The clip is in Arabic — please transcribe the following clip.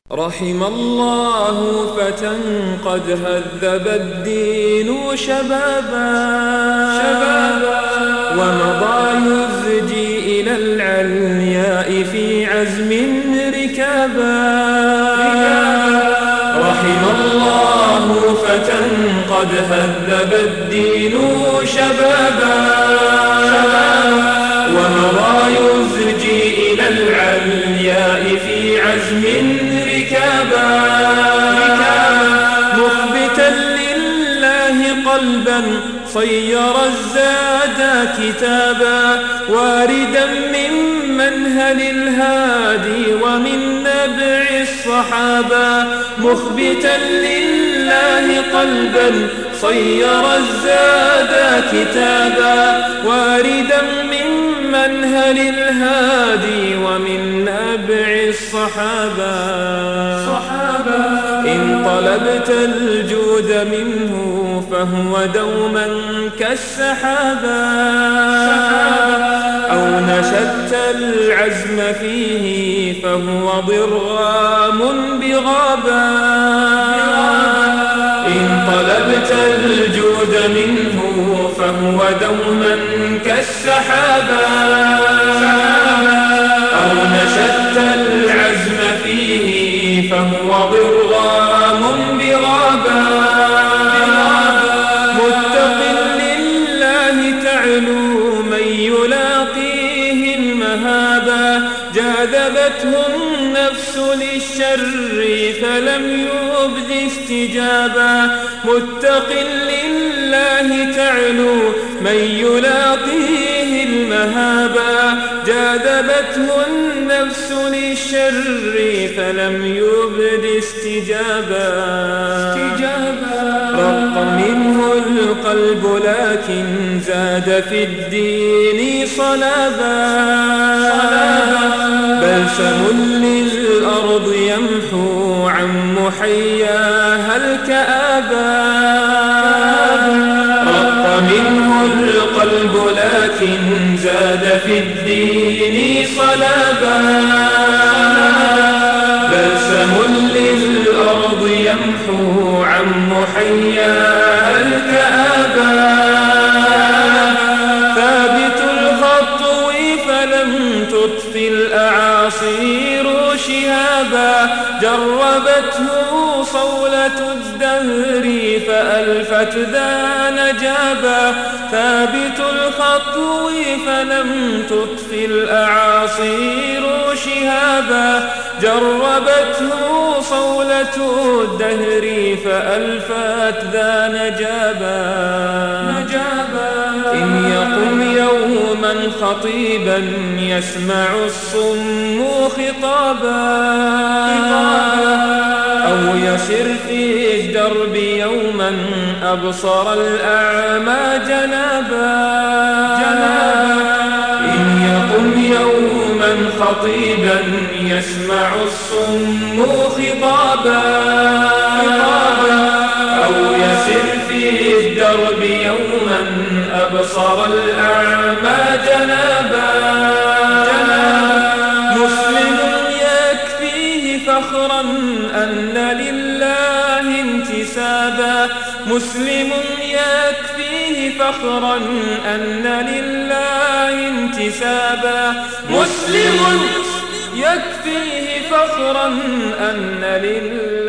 رحم الله فتى قد هذب الدين شبابا ومضى يزجي إلى العلياء في عزم ركابا. رحم الله فتى قد هذب الدين شبابا ومضى يزجي إلى العلياء في عزم ركابا. مخبتا لله قلبا صير الزاد كتابا واردا من منهل الهادي ومن نبع الصحابة. مخبتا لله قلبا صير الزاد كتابا واردا من منهل الهادي ومن نبع الصحابة. إن طلبت الجود منه فهو دوما كالسحابة أو نشدت العزم فيه فهو ضرام بغابا. إن طلبت الجود منه فهو دوما كالسحابة أو نشدت العزم فيه فهو ضرام بغابا. متق لله تعلو من يلاقيه المهابا جاذبته النفس للشر فلم يبد استجابا. متق لله تعلو من يلاقيه المهابا جاذبته النفس للشر فلم يبد استجابا. رق منه القلب لكن زاد في الدين صلابا. بلسم للأرض يمحو عن محياها الكآبا. رق منه القلب لكن زاد في الدين صلابا. بلسم للأرض يمحو عن محياها الكآبا. ثابت الخطو فلم تطفي الأعاصير شهابا جربته صولة الدهر فألفت ذا نجابا. ثابت الخطو فلم تطفي الأعاصير شهابا جربته صولة الدهر فألفت ذا نجابا. إن يقم يوما خطيبا يسمع الصم خطابا أو يسر في الدرب يوما أبصر الأعمى جنابا. إن يقم يوما خطيبا يسمع الصم خطابا أو يسر في الدرب يوما أبصر الأعمى جنابا. مسلم يكفيه فخرا أن لله انتسابا. مسلم يكفيه فخرا أن لله انتسابا. مسلم يكفيه فخرا أن لله